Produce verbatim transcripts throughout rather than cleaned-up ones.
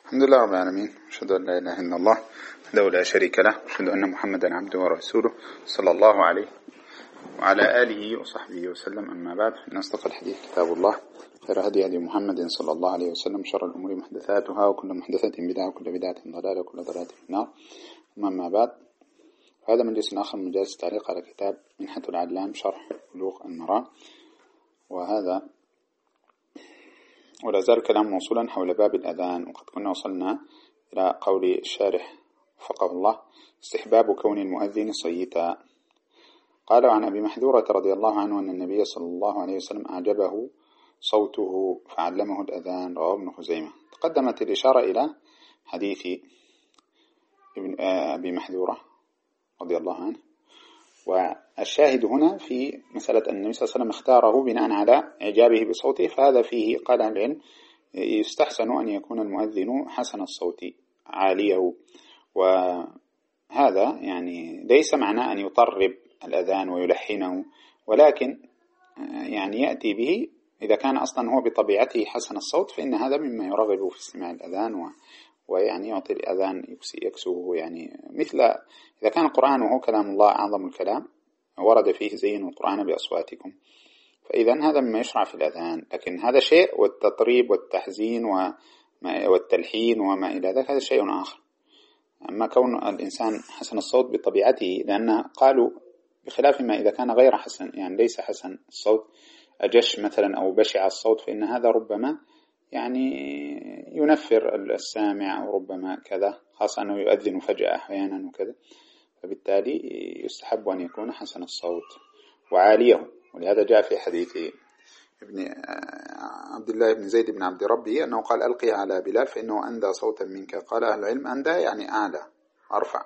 الحمد لله رب العالمين، أشهد أن لا إله إلا الله وحده لا شريك له، وأشهد أن محمدا عبده ورسوله صلى الله عليه وعلى آله وصحبه وسلم. أما بعد، فإن أصدق الحديث كتاب الله، خير هدي هدي محمد صلى الله عليه وسلم، شر الأمور محدثاتها، وكل محدثة بدعة، وكل بدعة ضلالة، وكل ضلالة في النار. أما بعد، هذا مجلس آخر من مجالس التعليق على كتاب منحة العلام شرح بلوغ المرام، وهذا ولا زال كلام موصولا حول باب الأذان. وقد كنا وصلنا إلى قول الشارح وفقه الله: استحباب كون المؤذن صيتا. قال عن أبي محذورة رضي الله عنه أن النبي صلى الله عليه وسلم أعجبه صوته فعلمه الأذان، رواه ابن خزيمة. تقدمت الإشارة إلى حديث ابن أبي محذورة رضي الله عنه، والشاهد هنا في مسألة أن النبي صلى الله عليه وسلم اختاره بناء على إعجابه بصوته، فهذا فيه قال العلم يستحسن أن يكون المؤذن حسن الصوت عاليه، وهذا يعني ليس معناه أن يطرب الأذان ويلحنه، ولكن يعني يأتي به إذا كان أصلا هو بطبيعته حسن الصوت، فإن هذا مما يرغب في استماع الأذان و ويعني يعطي الأذان يكسوه، يعني مثل إذا كان القرآن وهو كلام الله أعظم الكلام ورد فيه زينوا القرآن بأصواتكم، فإذا هذا مما يشرع في الأذان. لكن هذا شيء، والتطريب والتحزين والتلحين وما إلى ذلك هذا شيء آخر. أما كون الإنسان حسن الصوت بطبيعته، لأن قالوا بخلاف ما إذا كان غير حسن، يعني ليس حسن الصوت، أجش مثلا أو بشع الصوت، فإن هذا ربما يعني ينفر السامع، أو ربما كذا، خاصة أنه يؤذن فجأة أحيانا وكذا، فبالتالي يستحب أن يكون حسن الصوت وعاليه. ولهذا جاء في حديث ابن عبد الله بن زيد بن عبد ربه أنه قال: ألقي على بلال فإنه أندى صوتا منك. قال أهل العلم: أندى يعني أعلى أرفع،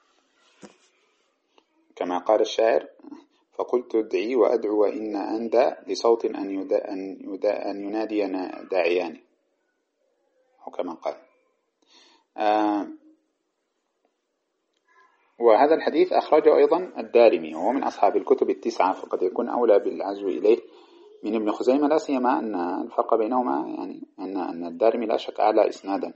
كما قال الشاعر: فقلت ادعي وأدعو وإن أندى لصوت أن, يدا أن, يدا أن ينادينا داعيان، أو كما قال. آه وهذا الحديث أخرجه أيضا الدارمي، وهو من أصحاب الكتب التسعة، فقد يكون أولى بالعزو إليه من ابن خزيمة، لا سيما أن الفرق بينهما يعني أن أن الدارمي لا شك أعلى إسنادا،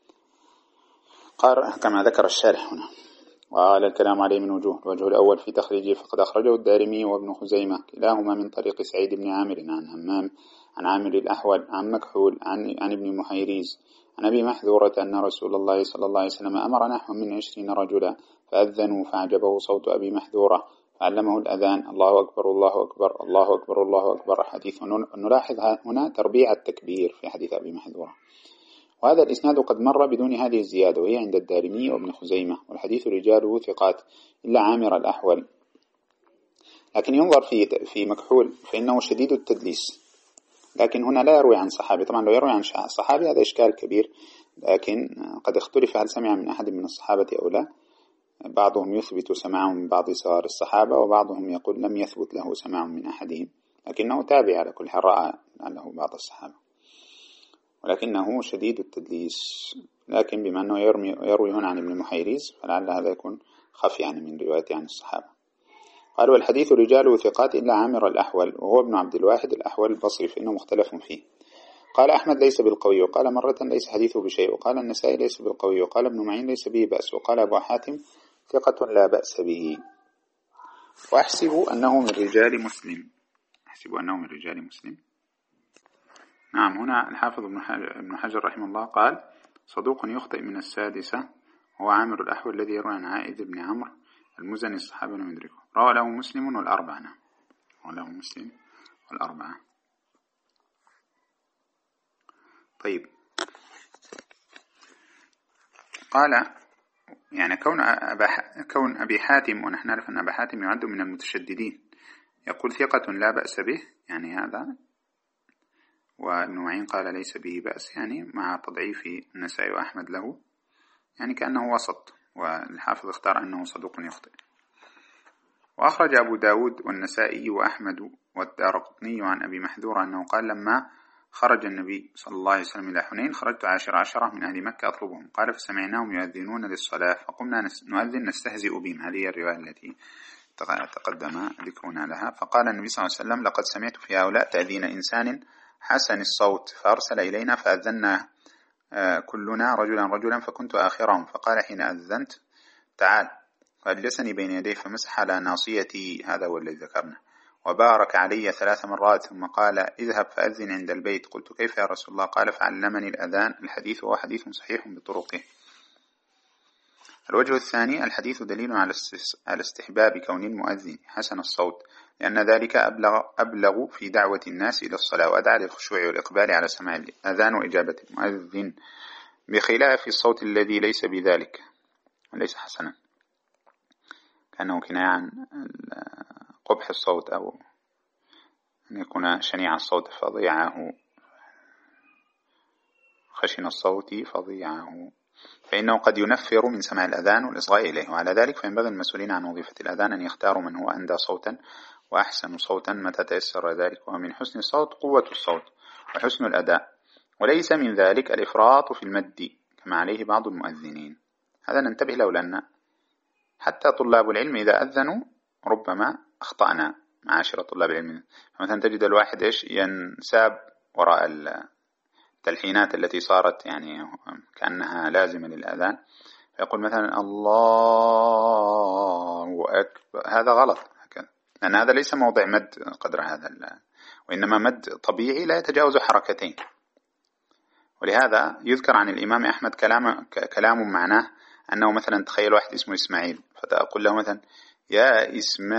قال كما ذكر الشارح هنا. وقال الكلام عليه من وجوه: الوجه الأول في تخريجه فقد أخرجه الدارمي وابن خزيمة كلاهما من طريق سعيد بن عامر عن همام عن عامر الأحول عن مكحول عن, عن ابن محيريز عن أبي محذورة أن رسول الله صلى الله عليه وسلم أمر نحو من عشرين رجلا فأذنوا فأعجبه صوت أبي محذورة فعلمه الأذان: الله أكبر الله أكبر الله أكبر الله أكبر. حديث نلاحظ هنا تربيع التكبير في حديث أبي محذورة، وهذا الإسناد قد مر بدون هذه الزيادة، وهي عند الدارمي وابن خزيمة، والحديث رجاله ثقات إلا عامر الأحول. لكن ينظر في في مكحول فإنه شديد التدليس، لكن هنا لا يروي عن صحابي. طبعا لو يروي عن صحابي هذا إشكال كبير، لكن قد اختلف هل سمع من أحد من الصحابة أو لا. بعضهم يثبت سماعه من بعض صغار الصحابة، وبعضهم يقول لم يثبت له سماع من أحدهم، لكنه تابع على كل حال، رأى له بعض الصحابة، ولكنه شديد التدليس. لكن بما أنه يروي, يروي هنا عن ابن محيريز، فلعل هذا يكون خفي يعني من روايته عن الصحابة. قال: والحديث رجاله ثقات إلا عامر الأحول، وهو ابن عبد الواحد الأحول البصري، فإنه مختلف فيه. قال أحمد: ليس بالقوي، وقال مرة ليس حديثه بشيء، وقال النسائي: ليس بالقوي، وقال ابن معين: ليس به بأس، وقال أبو حاتم: ثقة لا بأس به. وأحسب أنه من رجال مسلم أحسب أنه من رجال مسلم نعم. هنا الحافظ ابن حجر رحمه الله قال: صدوق يخطئ من السادسة، هو عامر الأحول الذي يروي عن عائذ بن عمرو المزني الصحابي لم يدركه. روى له مسلم والأربعة. نعم، روى له مسلم والأربعة. طيب، قال يعني كون أبا كون أبي حاتم، ونحن نعرف أن أبا حاتم يعد من المتشددين، يقول ثقة لا بأس به، يعني هذا، وابن معين قال ليس به بأس، يعني مع تضعيف النسائي وأحمد له، يعني كأنه وسط، والحافظ اختار أنه صدوق يخطئ. وأخرج أبو داود والنسائي وأحمد والدارقطني عن أبي محذور أنه قال: لما خرج النبي صلى الله عليه وسلم إلى حنين خرجت عشر عشرة من أهل مكة أطلبهم، قال: فسمعناهم يؤذنون للصلاة فقمنا نؤذن نستهزئ بهم. هذه الرواية التي تقدم ذكرنا لها. فقال النبي صلى الله عليه وسلم: لقد سمعت في هؤلاء تأذين إنسان حسن الصوت، فأرسل إلينا فأذنا كلنا رجلا رجلا فكنت آخرهم، فقال حين أذنت تعال، فأجلسني بين يديه فمسح على ناصيتي، هذا هو الذي ذكرنا، وبارك علي ثلاث مرات، ثم قال اذهب فأذن عند البيت. قلت كيف يا رسول الله؟ قال فعلمني الأذان. الحديث هو حديث صحيح بطرقه. الوجه الثاني: الحديث دليل على استحباب كون المؤذن حسن الصوت، لأن ذلك أبلغ, أبلغ في دعوة الناس إلى الصلاة، وأدعى للخشوع والإقبال على سماع الأذان وإجابة المؤذن، بخلاف الصوت الذي ليس بذلك وليس حسنا، كأنه كناية عن قبح الصوت، أو أن يكون شنيع الصوت فضيعه، خشن الصوت فضيعه، فإنه قد ينفر من سماع الأذان والإصغاء إليه. وعلى ذلك فينبغي المسؤولين عن وظيفة الأذان أن يختاروا من هو أندى صوتا وأحسن صوتا متى تيسر ذلك، ومن حسن الصوت قوة الصوت وحسن الأداء، وليس من ذلك الإفراط في المد كما عليه بعض المؤذنين. هذا ننتبه له، لأن حتى طلاب العلم إذا أذنوا ربما أخطأنا معاشر طلاب العلم. مثلا تجد الواحد إيش ينساب وراء التلحينات التي صارت يعني كأنها لازمة للأذان، فيقول مثلا الله أكبر، هذا غلط، لأن هذا ليس موضع مد قدر هذا، وإنما مد طبيعي لا يتجاوز حركتين. ولهذا يذكر عن الإمام أحمد كلام كلام معناه أنه مثلا تخيل واحد اسمه إسماعيل، فتقول له مثلا يا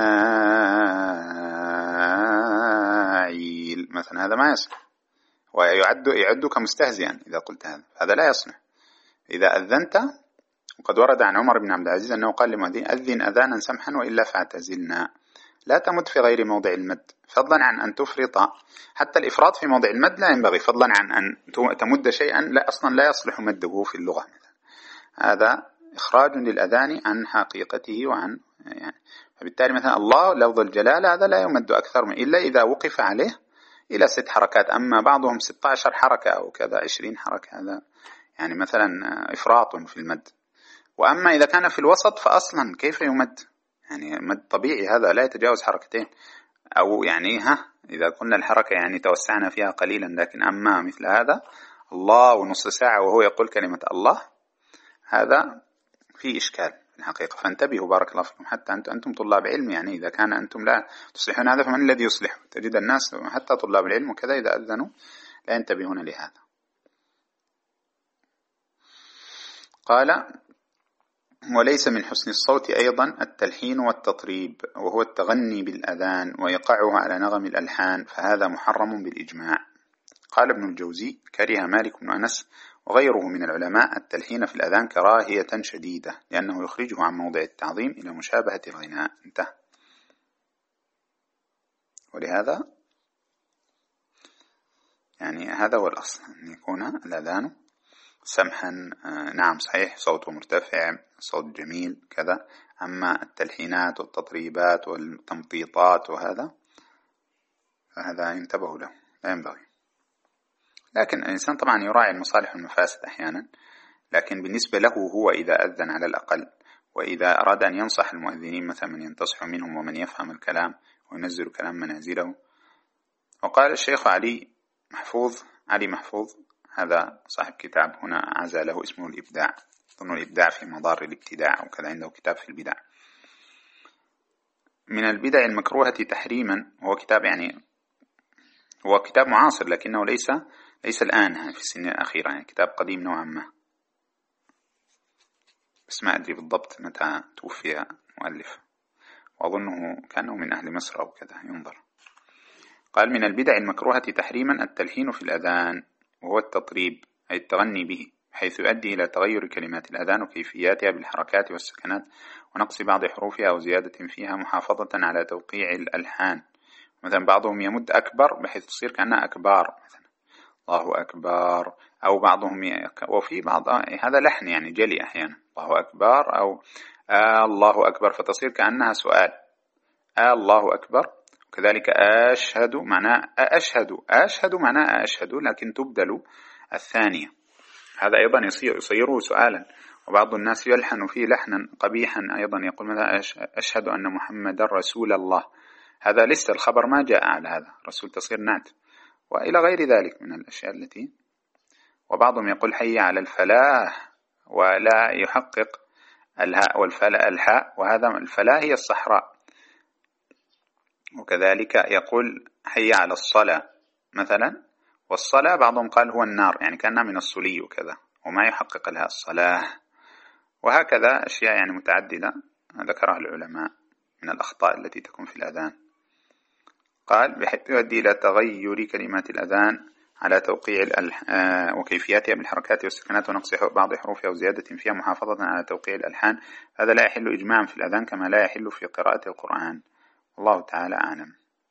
إسماعيل مثلا، هذا ما يصح، ويعد يعد كمستهزئا إذا قلت هذا، هذا لا يصلح. إذا أذنت، وقد ورد عن عمر بن عبد العزيز أنه قال لمؤذن أذن أذانا سمحا وإلا فاعتزلنا، لا تمد في غير موضع المد، فضلا عن أن تفرط. حتى الإفراط في موضع المد لا ينبغي، فضلا عن أن تمد شيئا لا أصلا لا يصلح مده في اللغة، هذا إخراج للأذان عن حقيقته وعن يعني. فبالتالي مثلا الله لفظ الجلالة هذا لا يمد أكثر من إلا إذا وقف عليه إلى ست حركات، أما بعضهم ستة عشر حركة أو كذا عشرين حركة، هذا يعني مثلا إفراط في المد. وأما إذا كان في الوسط فأصلا كيف يمد؟ يعني مد طبيعي هذا لا يتجاوز حركتين، أو يعني ها إذا قلنا الحركة يعني توسعنا فيها قليلا، لكن أما مثل هذا الله ونص ساعة وهو يقول كلمة الله، هذا في إشكال في الحقيقة. فانتبهوا بارك الله فيكم، حتى أنتم طلاب علم، يعني إذا كان أنتم لا تصلحون هذا فمن الذي يصلح؟ تجد الناس حتى طلاب العلم وكذا إذا أذنوا لا ينتبهون لهذا. قال وليس من حسن الصوت أيضا التلحين والتطريب، وهو التغني بالأذان وإيقاعها على نغم الألحان، فهذا محرم بالإجماع. قال ابن الجوزي كره مالك بن أنس وغيره من العلماء التلحين في الأذان كراهية شديدة، لأنه يخرجه عن موضع التعظيم إلى مشابهة الغناء. انتهى. ولهذا يعني هذا هو الأصل، أن يكون الأذان سمحا، نعم صحيح صوته مرتفع، صوت جميل كذا، أما التلحينات والتطريبات والتمطيطات وهذا فهذا ينتبه له، لا ينبغي. لكن الإنسان طبعا يراعي المصالح والمفاسد أحيانا، لكن بالنسبة له هو إذا أذن على الأقل، وإذا أراد أن ينصح المؤذنين مثلا من ينتصح منهم ومن يفهم الكلام وينزل كلام منازله. وقال الشيخ علي محفوظ علي محفوظ هذا صاحب كتاب هنا عزى له اسمه الإبداع، ظن الإبداع في مضار الابتداع، وكذا عنده كتاب في البدع. من البدع المكروهة تحريما، هو كتاب يعني هو كتاب معاصر لكنه ليس ليس الآن في السنين الأخيرة، يعني كتاب قديم نوعا ما، بس ما أدري بالضبط متى توفي مؤلف، وأظنه كانه من أهل مصر أو كذا، ينظر. قال من البدع المكروهة تحريما التلحين في الأذان، وهو التطريب أي التغني به، حيث يؤدي إلى تغير كلمات الأذان وكيفياتها بالحركات والسكنات ونقص بعض حروفها أو زيادة فيها محافظة على توقيع الألحان. مثلا بعضهم يمد أكبر بحيث تصير كأنها أكبار، مثلا الله أكبر، أو بعضهم ي... وفي بعض هذا لحن يعني جلي أحيانا الله أكبر، أو آه الله أكبر، فتصير كأنها سؤال آه الله أكبر. وكذلك أشهد معناه أشهد أشهد معناه أشهد، لكن تبدل الثانية، هذا أيضا يصير يصيره سؤالا. وبعض الناس يلحن فيه لحنا قبيحا أيضا، يقول مثلا أشهد أن محمد رسول الله، هذا لسه الخبر ما جاء على هذا، رسول تصير نعت، وإلى غير ذلك من الأشياء التي وبعضهم يقول حي على الفلاح ولا يحقق الهاء والفلاء الحاء، وهذا الفلاح هي الصحراء. وكذلك يقول حي على الصلاة مثلا، والصلاة بعضهم قال هو النار، يعني كأنها من الصلي وكذا، وما يحقق الهاء الصلاة. وهكذا أشياء يعني متعددة ذكرها العلماء من الأخطاء التي تكون في الأذان. قال بحيث يؤدي إلى تغير كلمات الأذان على توقيع الألح... آه وكيفياتها بالحركات والسكنات ونقص بعض حروفها وزيادة فيها محافظة على توقيع الألحان. هذا لا يحل إجماعا في الأذان كما لا يحل في قراءة القرآن. الله تعالى أعلم.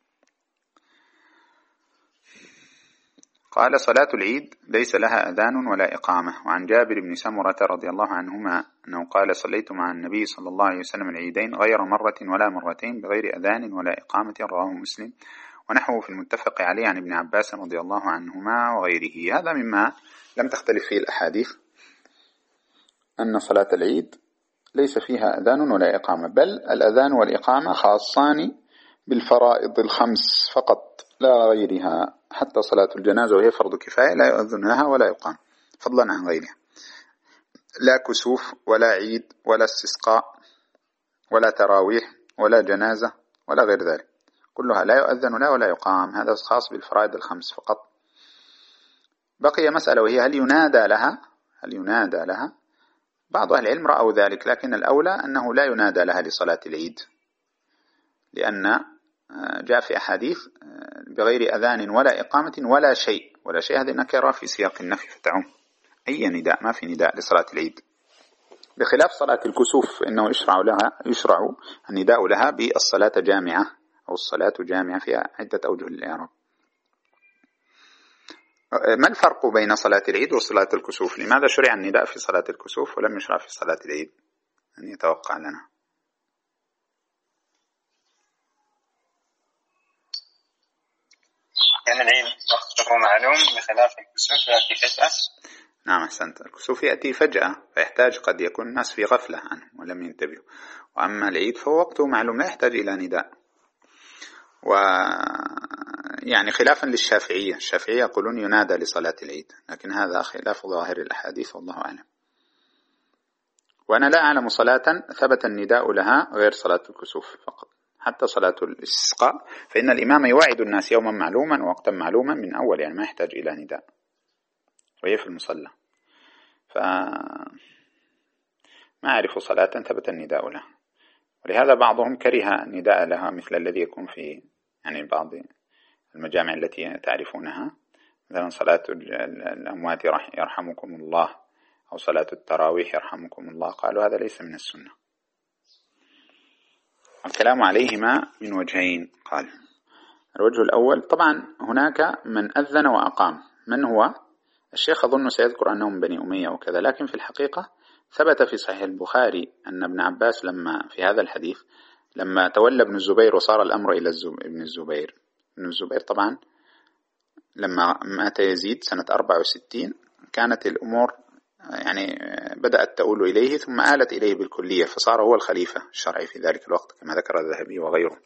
قال صلاة العيد ليس لها أذان ولا إقامة. وعن جابر بن سمرة رضي الله عنهما أنه قال صليت مع النبي صلى الله عليه وسلم العيدين غير مرة ولا مرتين بغير أذان ولا إقامة، رواه مسلم. ونحوه في المتفق عليه عن ابن عباس رضي الله عنهما وغيره. هذا مما لم تختلف فيه الأحاديث، أن صلاة العيد ليس فيها أذان ولا إقامة، بل الأذان والإقامة خاصان بالفرائض الخمس فقط لا غيرها. حتى صلاة الجنازة وهي فرض كفاية لا يؤذن لها ولا يقام، فضلا عن غيرها. لا كسوف ولا عيد ولا استسقاء ولا تراويح ولا جنازة ولا غير ذلك، كلها لا يؤذن لها ولا يقام. هذا خاص بالفرائض الخمس فقط. بقي مسألة وهي هل ينادى لها هل ينادى لها بعض أهل العلم رأوا ذلك، لكن الأولى أنه لا ينادى لها لصلاة العيد، لأن جاء في أحاديث بغير أذان ولا إقامة ولا شيء. ولا شيء هذه نكرة في سياق النفي فتعم أي نداء، ما في نداء لصلاة العيد، بخلاف صلاة الكسوف إنه يشرع لها يشرع النداء لها بالصلاة جامعة أو الصلاة جامعة، فيها عدة أوجه للإعراب. ما الفرق بين صلاة العيد وصلاة الكسوف؟ لماذا شرع النداء في صلاة الكسوف ولم يشرع في صلاة العيد؟ أن يتوقع لنا. يعني العيد وقته معلوم بخلاف الكسوف يأتي فجأة. نعم أحسنت، الكسوف يأتي فجأة فيحتاج قد يكون الناس في غفلة عنه ولم ينتبهوا، وأما العيد فهو وقته معلوم لا يحتاج إلى نداء. ويعني خلافا للشافعية، الشافعية يقولون ينادى لصلاة العيد، لكن هذا خلاف ظاهر الأحاديث والله أعلم. وأنا لا أعلم صلاة ثبت النداء لها غير صلاة الكسوف فقط. حتى صلاة الاستسقاء فإن الإمام يوعد الناس يوما معلوما ووقتا معلوما من أول، يعني ما يحتاج إلى نداء، وهي في المصلى. فما أعرف صلاة ثبت النداء لها، ولهذا بعضهم كره النداء لها مثل الذي يكون في يعني بعض المجامع التي تعرفونها، مثلا صلاة الأموات يرحمكم الله أو صلاة التراويح يرحمكم الله، قالوا هذا ليس من السنة. الكلام عليهما من وجهين. قال الوجه الأول طبعا هناك من أذن وأقام. من هو؟ الشيخ أظن سيذكر أنهم بني أمية وكذا، لكن في الحقيقة ثبت في صحيح البخاري أن ابن عباس لما في هذا الحديث لما تولى ابن الزبير وصار الأمر إلى ابن الزبير ابن الزبير طبعا لما مات يزيد سنة أربعة وستين كانت الأمور يعني بدأت تؤول إليه ثم آلت إليه بالكلية، فصار هو الخليفة الشرعي في ذلك الوقت كما ذكر الذهبي وغيره.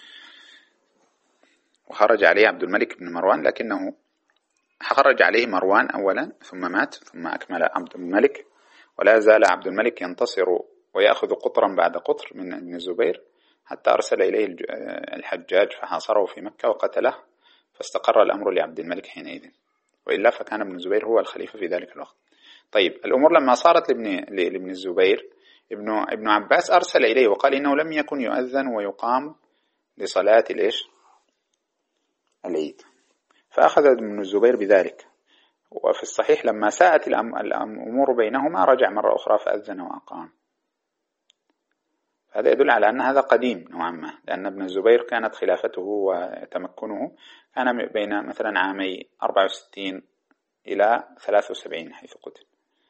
وخرج عليه عبد الملك بن مروان، لكنه خرج عليه مروان أولا ثم مات ثم أكمل عبد الملك، ولا زال عبد الملك ينتصر ويأخذ قطرا بعد قطر من ابن الزبير حتى أرسل إليه الحجاج فحاصره في مكة وقتله، فاستقر الأمر لعبد الملك حينئذ، وإلا فكان ابن الزبير هو الخليفة في ذلك الوقت. طيب الأمور لما صارت لابن, لابن الزبير ابن, ابن عباس أرسل إليه وقال إنه لم يكن يؤذن ويقام لصلاة الإيش العيد، فأخذ ابن الزبير بذلك. وفي الصحيح لما ساءت الأمور بينهما رجع مرة أخرى فأذن وأقام. هذا يدل على أن هذا قديم نوعا ما، لأن ابن الزبير كانت خلافته وتمكنه كان بين مثلا عامي أربعة وستين إلى ثلاثة وسبعين حيث قتل.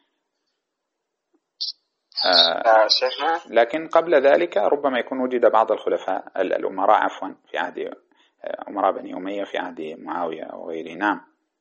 آه لكن قبل ذلك ربما يكون وجد بعض الخلفاء الأمراء عفوا في عهد أمراء بني أمية في عهد معاوية وغيره. نعم.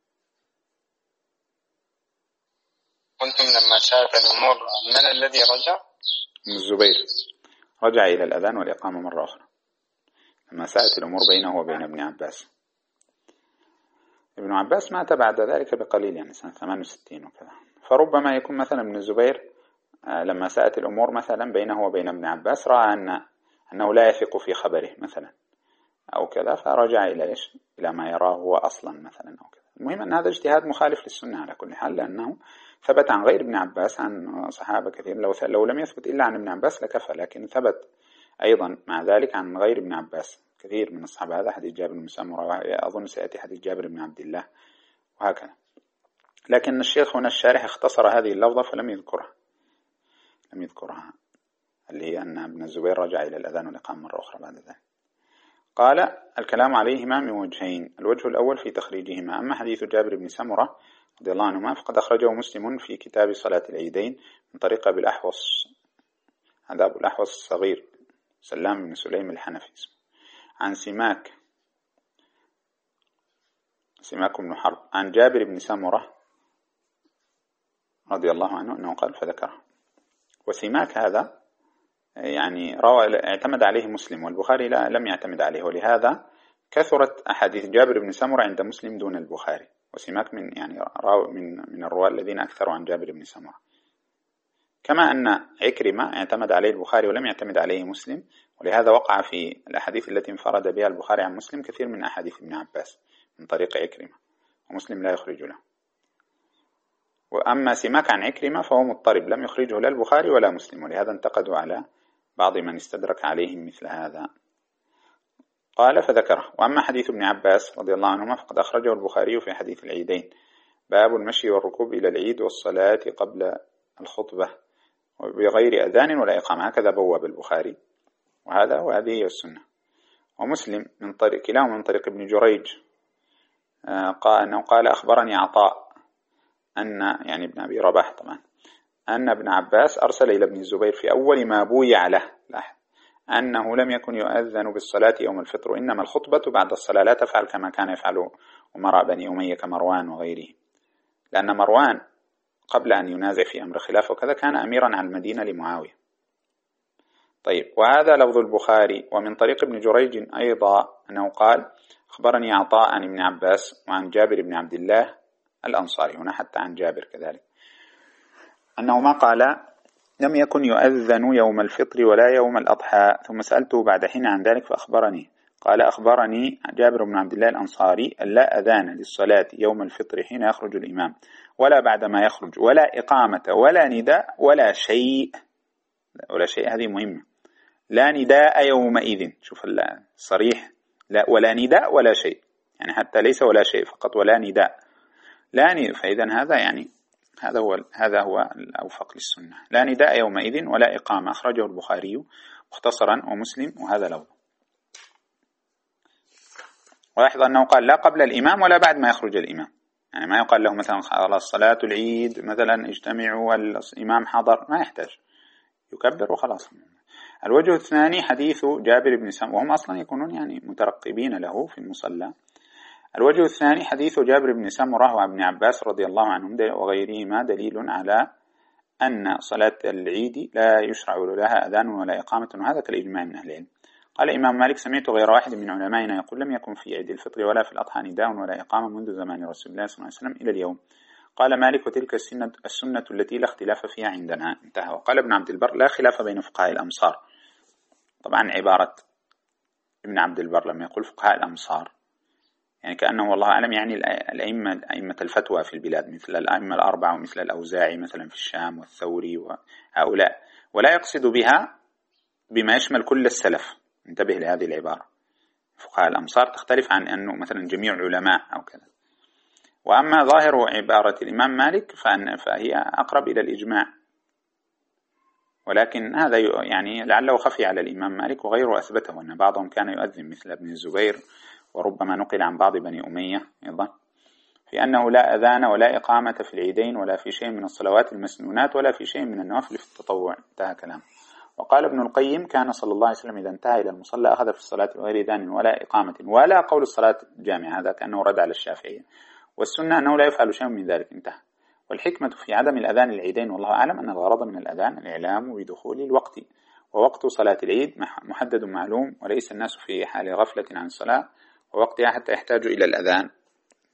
قلتم لما شاف الأمور من الذي رجع؟ ابن الزبير رجع إلى الأذان والإقامة مرة أخرى لما ساءت الأمور بينه وبين ابن عباس. ابن عباس مات بعد ذلك بقليل، يعني سنة ثمانية وستين وكذا. فربما يكون مثلا ابن الزبير لما ساءت الأمور مثلا بينه وبين ابن عباس رأى أن أنه لا يثق في خبره مثلا أو كذا، فرجع إلى إيش؟ إلى ما يراه هو أصلا مثلا أو كذا. المهم أن هذا اجتهاد مخالف للسنة على كل حال، لأنه ثبت عن غير ابن عباس عن صحابة كثير. لو لو لم يثبت إلا عن ابن عباس لكفى، لكن ثبت أيضا مع ذلك عن غير ابن عباس كثير من الصحابة. هذا حديث جابر بن سمرة، أظن سيأتي حديث جابر بن عبد الله وهكذا. لكن الشيخ هنا الشارح اختصر هذه اللفظة فلم يذكرها لم يذكرها اللي هي أن ابن الزبير رجع إلى الأذان والإقامة مرة أخرى بعد ذلك. قال: الكلام عليهما من وجهين. الوجه الأول في تخريجهما. أما حديث جابر بن سمرة رضي الله عنهما فقد أخرجه مسلم في كتاب صلاة العيدين من طريق أبي الأحوص، هذا أبو الأحوص الصغير سلام بن سليم الحنفي اسمه، عن سماك سماك بن حرب عن جابر بن سمرة رضي الله عنه أنه قال فذكره. وسماك هذا يعني روى اعتمد عليه مسلم والبخاري لا لم يعتمد عليه، ولهذا كثرت أحاديث جابر بن سمرة عند مسلم دون البخاري. وسماك من يعني راو من من الرواة الذين أكثروا عن جابر بن سمرة. كما أن عكرمة اعتمد عليه البخاري ولم يعتمد عليه مسلم، ولهذا وقع في الأحاديث التي انفرد بها البخاري عن مسلم كثير من أحاديث ابن عباس من طريق عكرمة، ومسلم لا يخرج له. وأما سماك عن عكرمة فهو مضطرب لم يخرجه لا البخاري ولا مسلم، ولهذا انتقدوا على بعض من استدرك عليهم مثل هذا. قال فذكره. وأما حديث ابن عباس رضي الله عنهما فقد أخرجه البخاري في حديث العيدين، باب المشي والركوب إلى العيد والصلاة قبل الخطبة بغير أذان ولا إقامة، هكذا بواب البخاري، وهذا وهذه هي السنة. ومسلم من طريق كلاهما من طريق ابن جريج قال أنه قال أخبرني عطاء أن يعني ابن أبي رباح طبعا أن ابن عباس أرسل إلى ابن الزبير في أول ما بويع له أنه لم يكن يؤذن بالصلاة يوم الفطر، إنما الخطبة بعد الصلاة، لا تفعل كما كان يفعل أمراء بني أمية كمروان وغيره، لأن مروان قبل أن ينازع في أمر خلافه وكذا كان أميرا على المدينة لمعاوية. طيب، وهذا لفظ البخاري. ومن طريق ابن جريج أيضا أنه قال أخبرني عطاء عن ابن عباس وعن جابر بن عبد الله الأنصاري، هنا حتى عن جابر كذلك، أنه ما قال لم يكن يؤذن يوم الفطر ولا يوم الأضحى. ثم سألته بعد حين عن ذلك فأخبرني قال أخبرني جابر بن عبد الله الأنصاري لا أذان للصلاة يوم الفطر حين يخرج الإمام ولا بعد ما يخرج، ولا إقامة ولا نداء ولا شيء ولا شيء هذه مهمة، لا نداء يومئذ، شوف الصريح، لا ولا نداء ولا شيء، يعني حتى ليس ولا شيء فقط ولا نداء، لا نداء. فإذا هذا يعني هذا هو هذا هو الأوفق للسنة، لا نداء يومئذ ولا إقامة. أخرجه البخاري مختصرا ومسلم، وهذا لو ولاحظ أنه قال لا قبل الإمام ولا بعد ما يخرج الإمام، يعني ما يقال له مثلا خلاص صلاة العيد مثلا اجتمعوا والإمام حضر، ما يحتاج، يكبر وخلاص. الوجه الثاني حديث جابر بن سمرة، وهم أصلا يكونون يعني مترقبين له في المصلى. الوجه الثاني حديث جابر بن سمرة وابن عباس رضي الله عنهم وغيرهما دليل على أن صلاة العيد لا يشرع لها أذان ولا إقامة، وهذا كالإجماع من أهل العلم. قال الإمام مالك سمعت غير واحد من علمائنا يقول لم يكن في عيد الفطر ولا في الأضحى نداء ولا إقامة منذ زمان رسول الله صلى الله عليه وسلم إلى اليوم. قال مالك وتلك السنة, السنة التي لا اختلاف فيها عندنا، انتهى. وقال ابن عبد البر لا خلاف بين فقهاء الأمصار. طبعا عبارة ابن عبد البر لما يقول فقهاء الأمصار يعني كأنه والله أعلم يعني الأئمة أئمة الفتوى في البلاد مثل الأئمة الأربعة ومثل الأوزاعي مثلا في الشام والثوري وهؤلاء، ولا يقصد بها بما يشمل كل السلف. انتبه لهذه العبارة، فقهاء الأمصار تختلف عن أنه مثلا جميع علماء أو كذا. وأما ظاهر عبارة الإمام مالك فهي أقرب إلى الإجماع، ولكن هذا يعني لعله خفي على الإمام مالك وغيره أثبته، أن بعضهم كان يؤذن مثل ابن الزبير، وربما نقل عن بعض بني أمية أيضا في أنه لا أذان ولا إقامة في العيدين ولا في شيء من الصلوات المسنونات ولا في شيء من النوافل في التطوع، انتهى كلام. وقال ابن القيم كان صلى الله عليه وسلم إذا انتهى إلى المصلى أخذ في الصلاة بغير أذان ولا إقامة ولا قول الصلاة الجامعة، هذا كأنه رد على الشافعية. والسنة أنه لا يفعل شيء من ذلك، انتهى. والحكمة في عدم الأذان العيدين والله أعلم أن الغرض من الأذان الإعلام بدخول الوقت، ووقت صلاة العيد محدد معلوم، وليس الناس في حال غفلة عن الصلاة ووقتها حتى يحتاجوا إلى الأذان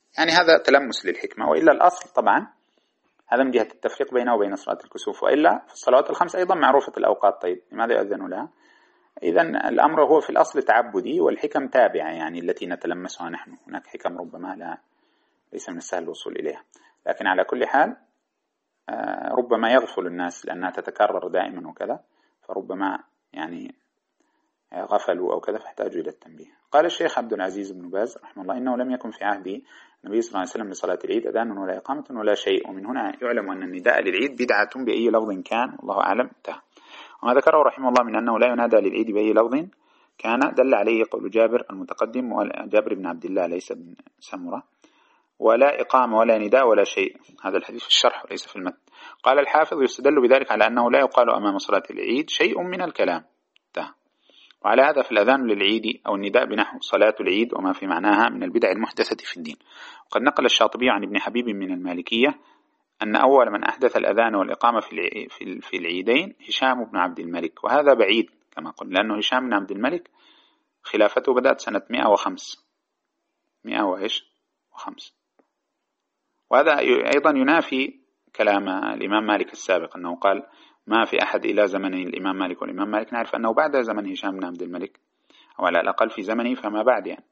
يعني هذا تلمس للحكمة، وإلا الأصل طبعا هذا من جهة التفريق بينه وبين صلاة الكسوف، وإلا في الصلوات الخمس أيضا معروفة الأوقات. طيب لماذا يؤذن لها؟ إذن الأمر هو في الأصل تعبدي، والحكم تابعة يعني التي نتلمسها نحن. هناك حكم ربما لا ليس من السهل الوصول إليها، لكن على كل حال ربما يغفل الناس لأنها تتكرر دائما وكذا، فربما يعني غفلوا أو كذا فاحتاجوا إلى التنبيه. قال الشيخ عبد العزيز بن باز رحمه الله: إنه لم يكن في عهد النبي صلى الله عليه وسلم لصلاة العيد أذان ولا إقامة ولا شيء، ومن هنا يعلم أن النداء للعيد بدعة بأي لفظ كان، والله أعلم. انتهى. وما ذكره رحمه الله من أنه لا ينادى للعيد بأي لفظ كان دل عليه قول جابر المتقدم، وجابر بن عبد الله ليس بن سمرة، ولا إقامة ولا نداء ولا شيء. هذا الحديث في الشرح وليس في المتن. قال الحافظ: يستدل بذلك على أنه لا يقال أمام صلاة العيد شيء من الكلام. انتهى. وعلى هذا في الأذان للعيد أو النداء بنحو صلاة العيد وما في معناها من البدع المحدثة في الدين. وقد نقل الشاطبي عن ابن حبيب من المالكية أن أول من أحدث الأذان والإقامة في العيدين هشام بن عبد الملك، وهذا بعيد كما قلنا، لأنه هشام بن عبد الملك خلافته بدأت سنة مئة وخمس مئة وإيش وخمس. وهذا أيضا ينافي كلام الإمام مالك السابق أنه قال ما في أحد إلى زمن الإمام مالك، والإمام مالك نعرف أنه بعد زمن هشام بن عبد الملك، أو على الأقل في زمنه فما بعد يعني.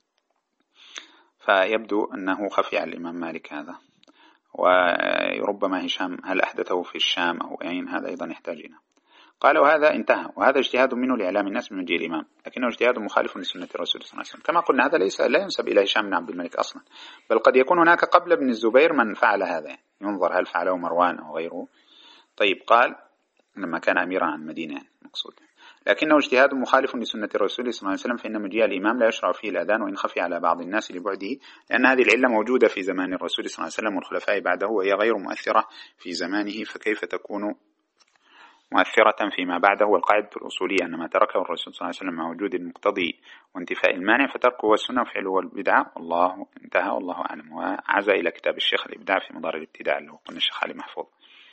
فيبدو أنه خفي على الإمام مالك هذا، وربما هشام هل أحدثه في الشام أو أين، هذا أيضا يحتاج إلى. قال: وهذا انتهى، وهذا اجتهاد منه لإعلام الناس من مجيء الإمام، لكنه اجتهاد مخالف لسنة الرسول صلى الله عليه وسلم. كما قلنا هذا ليس لا ينسب إلى هشام بن عبد الملك أصلا، بل قد يكون هناك قبل ابن الزبير من فعل هذا، يعني ينظر هل فعله مروان أو غيره. طيب قال لما كان أميرا عن المدينة مقصود، لكنه اجتهاد مخالف لسنة الرسول صلى الله عليه وسلم، فإن مجيء الإمام لا يشرع فيه الأذان وإن خفي على بعض الناس لبعده، لأن هذه العلة موجودة في زمان الرسول صلى الله عليه وسلم والخلفاء بعده، وهي غير مؤثرة في زمانه، فكيف تكون مؤثرة فيما بعده؟ والقاعدة الأصولية أن ما تركه الرسول صلى الله عليه وسلم مع وجود المقتضي وانتفاء المانع فتركه هو السنة وفعله هو البدعة. والله انتهى، والله أعلم. وعزى إلى كتاب الشيخ الإبداع في مدار الابتداع اللي هو قلنا الشيخ علي محفوظ.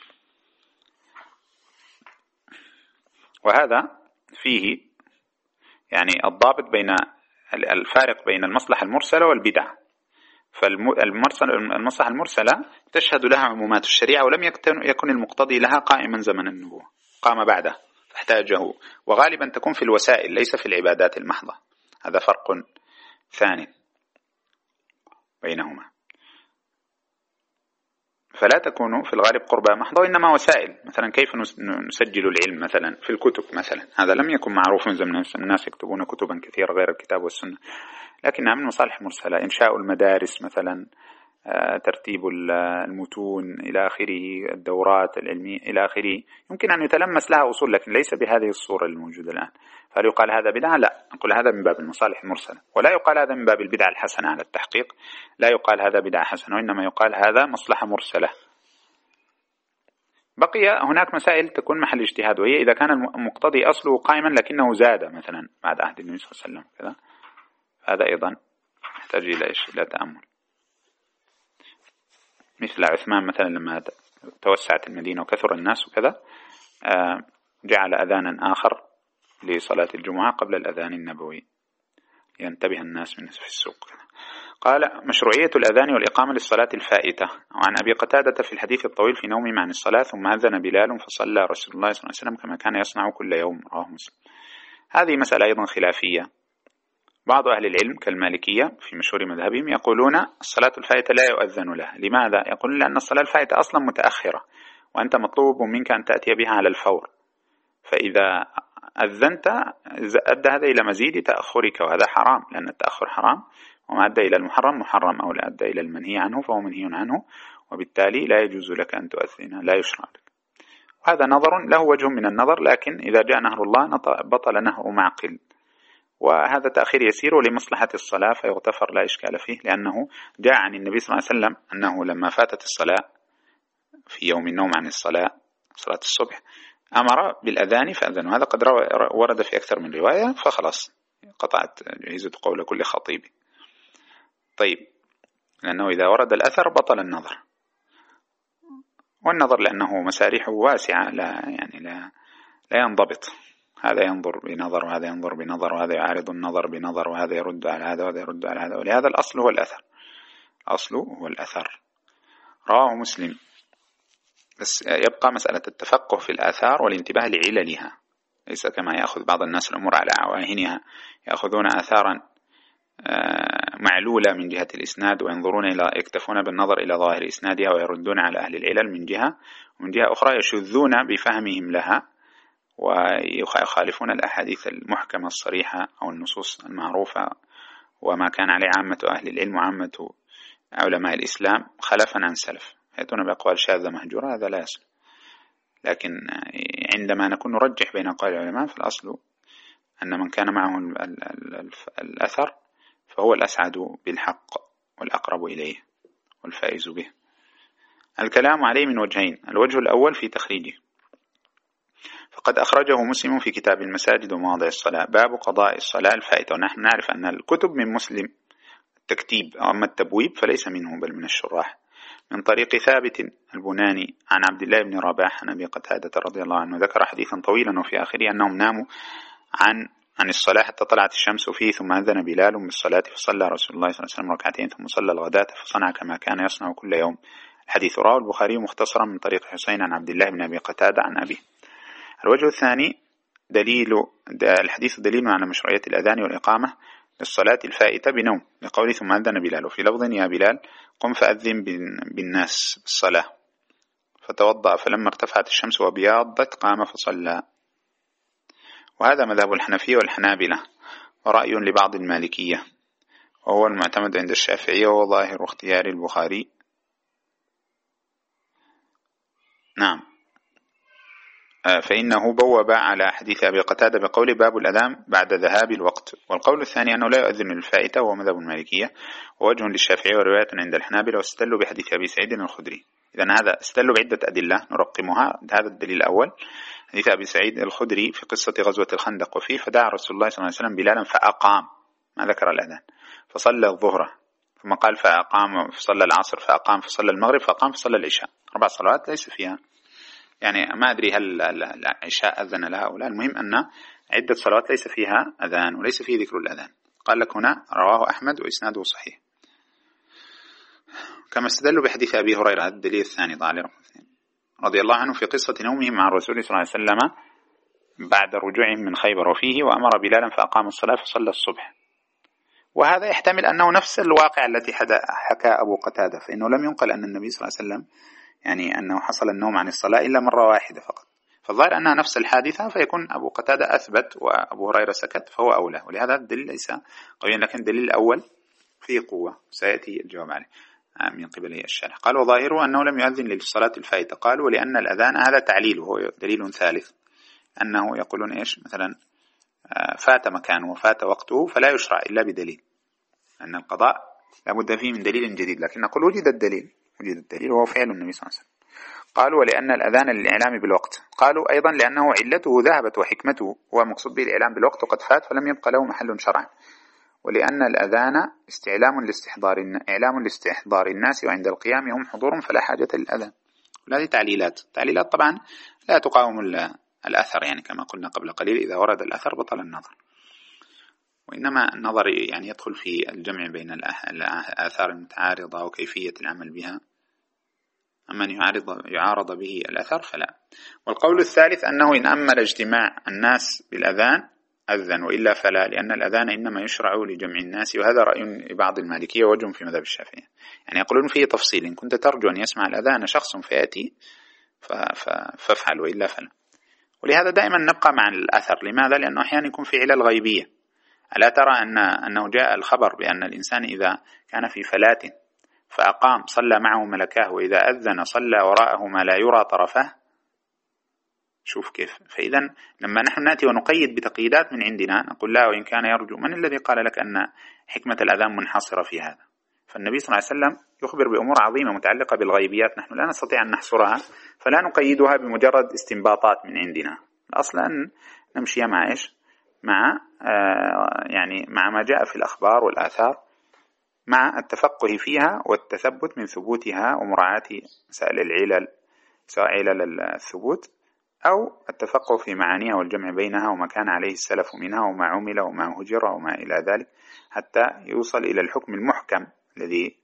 وهذا فيه يعني الضابط بين الفارق بين المصلحة المرسلة والبدعة. فالمصلحة المرسلة تشهد لها عمومات الشريعة، ولم يكن المقتضي لها قائما زمن النبوة، قام بعده فاحتاجه، وغالبا تكون في الوسائل ليس في العبادات المحضة. هذا فرق ثاني بينهما. فلا تكون في الغالب قربة محضة، وإنما وسائل. مثلا كيف نسجل العلم مثلا في الكتب مثلا، هذا لم يكن معروف زمن الناس يكتبون كتبا كثيرة غير الكتاب والسنة، لكنها من مصالح مرسلة. إنشاء المدارس مثلا، ترتيب المتون إلى آخره، الدورات العلمية إلى آخره، يمكن أن يتلمس لها أصول لكن ليس بهذه الصورة الموجودة الآن. فهل يقال هذا بدعة؟ لا، نقول هذا من باب المصالح المرسلة، ولا يقال هذا من باب البدعة الحسنة على التحقيق. لا يقال هذا بدعة حسنة، وإنما يقال هذا مصلحة مرسلة. بقي هناك مسائل تكون محل اجتهاد، وهي إذا كان المقتضي أصله قائما لكنه زاد مثلا بعد عهد النبي صلى الله عليه وسلم كذا، هذا أيضا يحتاج إلى إيش؟ إلى تأمل. مثل عثمان مثلا لما توسعت المدينة وكثر الناس وكذا، جعل أذانا آخر لصلاة الجمعة قبل الأذان النبوي ينتبه الناس من في السوق. قال: مشروعية الأذان والإقامة للصلاة الفائتة. وعن أبي قتادة في الحديث الطويل في نومه عن الصلاة ثم أذن بلال فصلى رسول الله صلى الله عليه وسلم كما كان يصنع كل يوم، رواه مسلم. هذه مسألة أيضا خلافية. بعض أهل العلم كالمالكية في مشهور مذهبهم يقولون الصلاة الفائتة لا يؤذن لها. لماذا؟ يقولون لأن الصلاة الفائتة أصلا متأخرة، وأنت مطلوب منك أن تأتي بها على الفور، فإذا أذنت أدى هذا إلى مزيد تأخرك، وهذا حرام، لأن التأخر حرام، وما أدى إلى المحرم محرم، أو لا أدى إلى المنهي عنه فهو منهي عنه، وبالتالي لا يجوز لك أن تؤذن، لا يشرع لك. وهذا نظر له وجه من النظر، لكن إذا جاء نهر الله بطل نهر معقل، وهذا تأخير يسير لمصلحة الصلاة فيغتفر لا إشكال فيه، لأنه جاء عن النبي صلى الله عليه وسلم أنه لما فاتت الصلاة في يوم النوم عن الصلاة صلاة الصبح أمر بالأذان فأذن، وهذا قد ورد في أكثر من رواية، فخلاص قطعت جهيزة قول كل خطيب. طيب، لأنه إذا ورد الأثر بطل النظر، والنظر لأنه مسارحه واسعة لا يعني لا لا ينضبط، هذا ينظر بنظر وهذا ينظر بنظر وهذا يعارض النظر بنظر وهذا يرد على هذا وهذا يرد على هذا، ولهذا الأصل هو الأثر. الأصل هو الأثر. رواه مسلم. بس يبقى مسألة التفقه في الآثار والانتباه لعللها، ليس كما يأخذ بعض الناس الأمور على عواهنها، يأخذون آثارا معلولة من جهة الإسناد وينظرون إلى يكتفون بالنظر إلى ظاهر إسنادها ويردون على أهل العلل من جهة، ومن جهة أخرى يشذون بفهمهم لها ويخالفون الأحاديث المحكمة الصريحة أو النصوص المعروفة وما كان عليه عامة أهل العلم وعامة علماء الإسلام خلفا عن سلف، يأتون بأقوال شاذة مهجورة، هذا لا يصل. لكن عندما نكون نرجح بين أقوال العلماء فالأصل أن من كان معه الأثر فهو الأسعد بالحق والأقرب إليه والفائز به. الكلام عليه من وجهين. الوجه الأول في تخريجه، فقد أخرجه مسلم في كتاب المساجد ومواضع الصلاة باب قضاء الصلاة الفائتة. ونحن نعرف أن الكتب من مسلم التكتيب، أما التبويب فليس منه بل من الشراح، من طريق ثابت البناني عن عبد الله بن رباح عن أبي قتادة رضي الله عنه، ذكر حديثا طويلا وفي آخره أنهم ناموا عن عن الصلاة حتى طلعت الشمس فيه، ثم أذن بلال بالصلاة فصلى رسول الله صلى الله عليه وسلم ركعتين ثم صلى الغداة فصنع كما كان يصنع كل يوم. الحديث رواه البخاري مختصرا من طريق حسين عن عبد الله بن أبي قتادة عن أبيه. الوجه الثاني دليل الحديث دليل على مشروعية الأذان والإقامة للصلاة الفائتة بنوم، لقوله ثم أذن بلال، وفي لفظ يا بلال قم فأذن بالناس بالصلاة، فتوضأ فلما ارتفعت الشمس وبياضت قام فصلى. وهذا مذهب الحنفية والحنابلة ورأي لبعض المالكية، وهو المعتمد عند الشافعية وهو ظاهر اختيار البخاري. نعم، فإنه بوب على حديث أبي قتادة بقول باب الأذان بعد ذهاب الوقت. والقول الثاني أنه لا يؤذن للفائتة وهو مذهب المالكية ووجه للشافعية ورواية عند الحنابلة، واستدلوا بحديث أبي سعيد الخدري. إذن هذا استدلوا بعدة أدلة نرقمها. هذا الدليل الأول حديث أبي سعيد الخدري في قصة غزوة الخندق، وفيه فدعا رسول الله صلى الله عليه وسلم بلالا فأقام، ما ذكر الأذان، فصلى الظهر ثم قال فأقام، فصلى العصر فأقام، فصلى المغرب فأقام، فصلى العشاء. أربع صلوات ليس فيها، يعني ما أدري هل العشاء أذن لها أو لا، المهم أن عدة صلوات ليس فيها أذان وليس فيه ذكر الأذان. قال لك هنا رواه أحمد وإسناده صحيح. كما استدلوا بحديث أبي هريرة الدليل الثاني ضالي رضي الله عنه في قصة نومهم مع الرسول صلى الله عليه وسلم بعد رجوعهم من خيبر، وفيه وأمر بلالا فأقام الصلاة فصلى الصبح. وهذا يحتمل أنه نفس الواقع التي حكى أبو قتادة، فإنه لم ينقل أن النبي صلى الله عليه وسلم يعني أنه حصل النوم عن الصلاة إلا مرة واحدة فقط، فالظاهر أنها نفس الحادثة، فيكون أبو قتادة أثبت وأبو هريرة سكت فهو أولى، ولهذا الدليل ليس قويا. لكن الدليل الأول فيه قوة سيأتي الجواب عليه من قبل الشارح. قال وظاهره أنه لم يؤذن للصلاة الفائتة، قال ولأن الأذان هذا تعليل وهو دليل ثالث، أنه يقولون إيش مثلا فات مكانه وفات وقته فلا يشرع إلا بدليل، أن القضاء لابد فيه من دليل جديد. لكن نقول وجد الدليل، وجد الدليل وهو فعل النبي صلى الله عليه وسلم. قالوا ولأن الأذان للإعلام بالوقت، قالوا أيضا لأنه علته ذهبت وحكمته، هو مقصود به الإعلام بالوقت وقد فات فلم يبقى له محل شرعا، ولأن الأذان استعلام لاستحضار إعلام لاستحضار الناس وعند القيام هم حضور فلا حاجة للأذان. وهذه تعليلات تعليلات طبعا لا تقاوم الأثر، يعني كما قلنا قبل قليل إذا ورد الأثر بطل النظر، وإنما النظر يعني يدخل في الجمع بين الآثار المتعارضة وكيفية العمل بها، أما أن يعارض, يعارض به الأثر فلا. والقول الثالث أنه إن أمل اجتماع الناس بالأذان أذن، وإلا فلا، لأن الأذان إنما يشرع لجمع الناس، وهذا رأي لبعض المالكية ووجه في مذهب الشافعية، يعني يقولون فيه تفصيل، إن كنت ترجو أن يسمع الأذان شخص فيأتي فافعل وإلا فلا. ولهذا دائما نبقى مع الأثر. لماذا؟ لأنه أحيانا يكون في علل غيبية. ألا ترى أن أنه جاء الخبر بأن الإنسان إذا كان في فلاة فأقام صلى معه ملكاه، وإذا أذن صلى وراءه ما لا يرى طرفه. شوف كيف. فإذا لما نحن نأتي ونقيد بتقييدات من عندنا نقول لا، وإن كان يرجو، من الذي قال لك أن حكمة الأذان منحصرة في هذا؟ فالنبي صلى الله عليه وسلم يخبر بأمور عظيمة متعلقة بالغيبيات نحن لا نستطيع أن نحصرها، فلا نقيدها بمجرد استنباطات من عندنا. الأصل أن نمشي مع إيش؟ مع آه يعني مع ما جاء في الأخبار والآثار، مع التفقه فيها والتثبت من ثبوتها ومراعاة مسائل العلل، سواء علل الثبوت أو التفقه في معانيها والجمع بينها وما كان عليه السلف منها وما عمل وما هجر وما إلى ذلك، حتى يوصل إلى الحكم المحكم الذي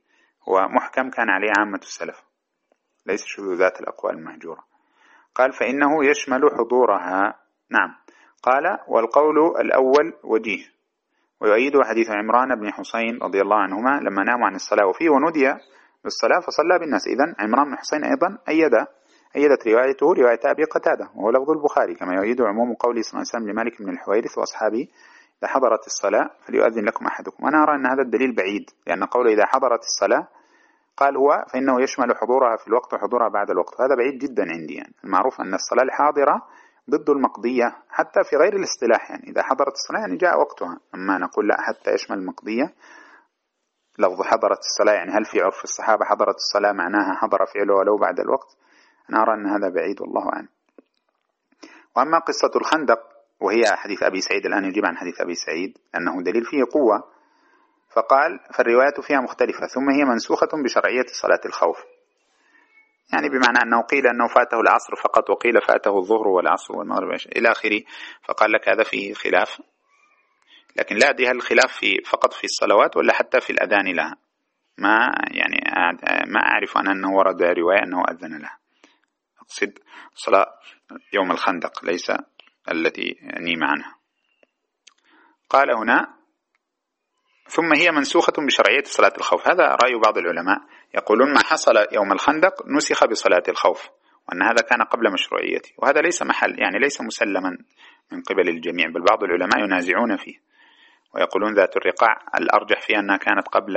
هو محكم كان عليه عامة السلف، ليس شذوذات الأقوال المهجورة. قال فإنه يشمل حضورها. نعم. قال والقول الأول وجيه، ويؤيد حديث عمران بن حسين رضي الله عنهما لما ناموا عن الصلاة وفيه ونودي بالصلاة فصلى بالناس. إذن عمران بن حسين أيضا أيد أيدت روايته رواية أبي قتادة وهو لفظ البخاري، كما يؤيد عموم قوله صلى الله عليه وسلم لمالك بن الحويرث وأصحابه إذا حضرت الصلاة فليؤذن لكم أحدكم. وأنا أرى أن هذا الدليل بعيد، لأن قوله إذا حضرت الصلاة قال هو فإنه يشمل حضورها في الوقت وحضورها بعد الوقت، وهذا بعيد جدا عندي. يعني المعروف أن الصلاة الحاضرة ضد المقضية حتى في غير الاصطلاح، يعني إذا حضرت الصلاة يعني جاء وقتها، أما نقول لا حتى يشمل المقضية. لفظ حضرت الصلاة يعني هل في عرف الصحابة حضرت الصلاة معناها حضر فعله ولو بعد الوقت؟ أنا أرى أن هذا بعيد والله أعلم. وأما قصة الخندق وهي حديث أبي سعيد، الآن يجيب عن حديث أبي سعيد أنه دليل فيه قوة، فقال فالروايات فيها مختلفة ثم هي منسوخة بشرعية صلاة الخوف، يعني بمعنى أنه قيل أنه فاته العصر فقط وقيل فاته الظهر والعصر والمغرب إلى آخره، فقال لك هذا فيه خلاف، لكن لا أدري هل الخلاف في فقط في الصلوات ولا حتى في الأذان لها، ما يعني ما أعرف أنا أنه ورد رواية أنه أذن لها، أقصد صلاة يوم الخندق ليس التي نيم عنها. قال هنا ثم هي منسوخة بشرعية صلاة الخوف، هذا رأي بعض العلماء يقولون ما حصل يوم الخندق نسخ بصلاة الخوف، وأن هذا كان قبل مشروعيته، وهذا ليس محل يعني ليس مسلما من قبل الجميع، بل بعض العلماء ينازعون فيه ويقولون ذات الرقاع الأرجح فيها أنها كانت قبل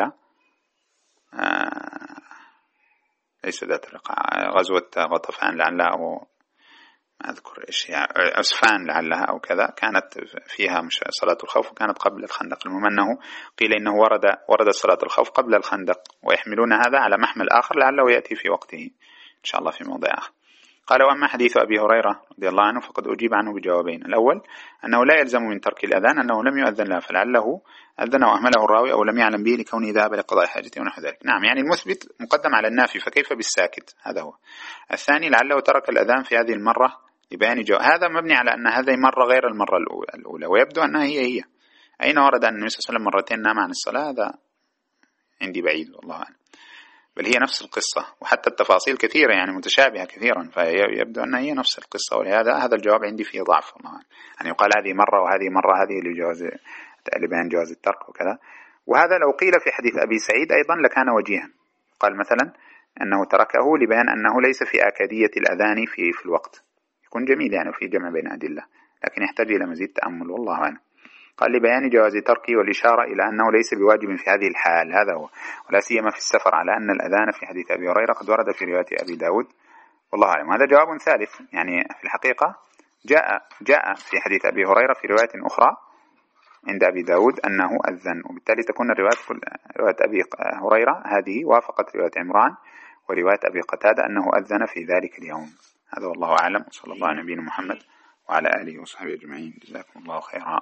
آه ليس ذات الرقاع غزوة غطفان لعلها أو ما أذكر إيش يعني عسفان لعلها أو كذا، كانت فيها مش صلاة الخوف وكانت قبل الخندق. المهم أنه قيل إنه ورد ورد صلاة الخوف قبل الخندق، ويحملون هذا على محمل آخر لعله يأتي في وقته إن شاء الله في موضع آخر. قال وأما حديث أبي هريرة رضي الله عنه فقد أجيب عنه بجوابين، الأول أنه لا يلزم من ترك الأذان أنه لم يؤذن له فلعله أذن وأهمله الراوي أو لم يعلم به لكونه ذهب لقضاء حاجته ونحو ذلك. نعم، يعني المثبت مقدم على النافي، فكيف بالساكت؟ هذا هو. الثاني لعله ترك الأذان في هذه المرة لبيان جواب، هذا مبني على أن هذه مرة غير المرة الأولى، ويبدو أنها هي هي. أين ورد أن النبي صلى الله عليه وسلم مرتين نام عن الصلاة؟ هذا عندي بعيد والله أعلم، بل هي نفس القصة، وحتى التفاصيل كثيرة يعني متشابهة كثيرا، فيبدو أنها هي نفس القصة، ولهذا هذا الجواب عندي فيه ضعف والله أعلم. يعني يقال هذه مرة وهذه مرة، هذه لجواز لبيان جواز الترك وكذا. وهذا لو قيل في حديث أبي سعيد أيضا لكان وجيها، قال مثلا أنه تركه لبيان أنه ليس في أكادية الأذان في في الوقت، يكون جميل يعني في جمع بين أدلة، لكن يحتاج إلى مزيد تأمل والله أعلم. قال لبيان جواز تركه والإشارة إلى أنه ليس بواجب في هذه الحال، هذا هو، ولا سيما في السفر، على أن الأذان في حديث أبي هريرة قد ورد في رواية أبي داود والله أعلم. هذا جواب ثالث، يعني في الحقيقة جاء جاء في حديث أبي هريرة في رواية أخرى عند أبي داود أنه أذن، وبالتالي تكون الرواية رواية أبي هريرة هذه وافقت رواية عمران ورواية أبي قتادة أنه أذن في ذلك اليوم. هذا والله أعلم، وصلى الله على نبينا محمد وعلى آله وصحبه أجمعين. جزاكم الله خيرا.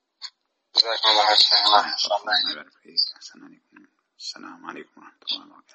جزاكم الله خيرا. السلام عليكم ورحمة الله وبركاته.